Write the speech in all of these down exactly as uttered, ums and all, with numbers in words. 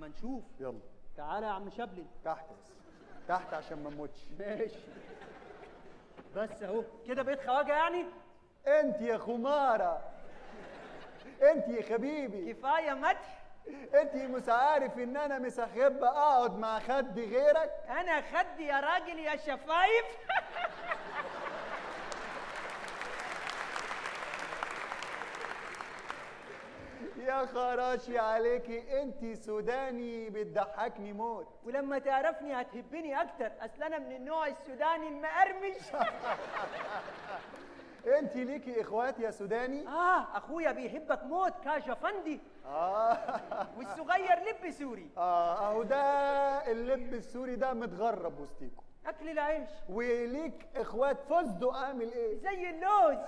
اما نشوف. يلا تعالى يا عم شبلي. تحت بس، تحت عشان ما نموتش. ماشي بس اهو كده بقيت خواجه يعني. انت يا خماره، انت يا حبيبي، كفايه مدح. انت مش عارف ان انا مش هحب اقعد مع خد غيرك. انا خدي يا راجل يا شفايف. يا خراشي عليكي، انت سوداني بتضحكني موت. ولما تعرفني هتحبني اكتر، اصل انا من النوع السوداني المقرمش. انت ليكي اخوات يا سوداني؟ اه اخويا بيحبك موت كاش افندي. اه والصغير لب سوري. اه اهو ده اللب السوري ده متغرب وسطيكوا. اكل العيش. وليك اخوات فستق عامل ايه؟ زي اللوز.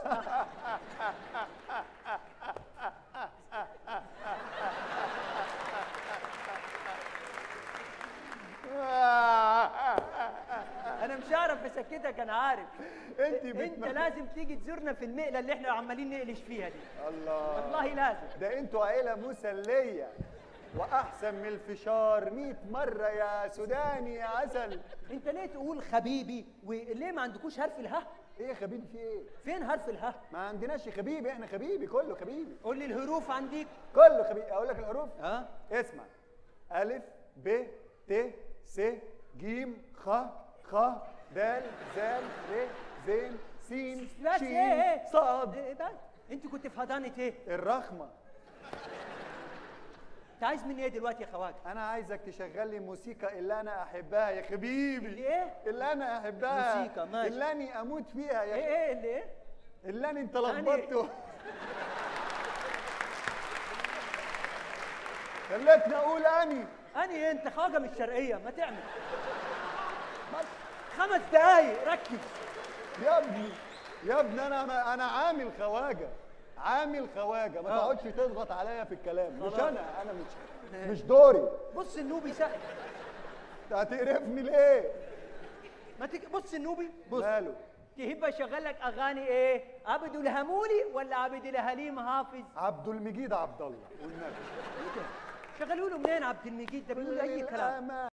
انا مش هعرف اسكتك، انا عارف. انت انت لازم تيجي تزورنا في المقله اللي احنا عمالين نقلش فيها دي. الله والله لازم. ده انتوا عيله مسليه واحسن من الفشار مئة مره يا سوداني يا عسل. انت ليه تقول حبيبي وليه ما عندكوش حرف الها؟ ايه يا حبيبي في ايه؟ فين حرف الها؟ ما عندناش يا حبيبي، احنا حبيبي كله حبيبي. قول لي الحروف عنديك. كله حبيبي. اقول لك الحروف؟ اه اسمع: الف ب ت س ج خ خ د ز ر ز س بس ش ايه ايه صاد. ايه بس انت كنت في حضانه ايه؟ الرخمه. انت عايز مني ايه دلوقتي يا خواجه؟ انا عايزك تشغل لي موسيقى اللي انا احبها يا حبيبي. اللي ايه؟ اللي انا احبها. موسيقى ماشي. اللي اني اموت فيها يا ايه ايه اللي ايه؟ اللي انا انت لخبطته. خلتني اقول اني اني انت خواجه من الشرقيه ما تعمل. بس خمس دقايق ركز. يا ابني يا ابني انا انا عامل خواجه، عامل خواجه، ما آه. تقعدش تضغط عليا في الكلام. مش خلاص. انا انا مش مش دوري. بص النوبي سهل. هتقرفني ليه؟ ما تك... بص النوبي بص. ماله؟ تحب اشغل لك اغاني ايه؟ عبد الهمولي ولا عبد الحليم حافظ؟ عبد المجيد عبد الله والنبي. شغلوا له منين عبد المجيد ده بيقول اي كلام.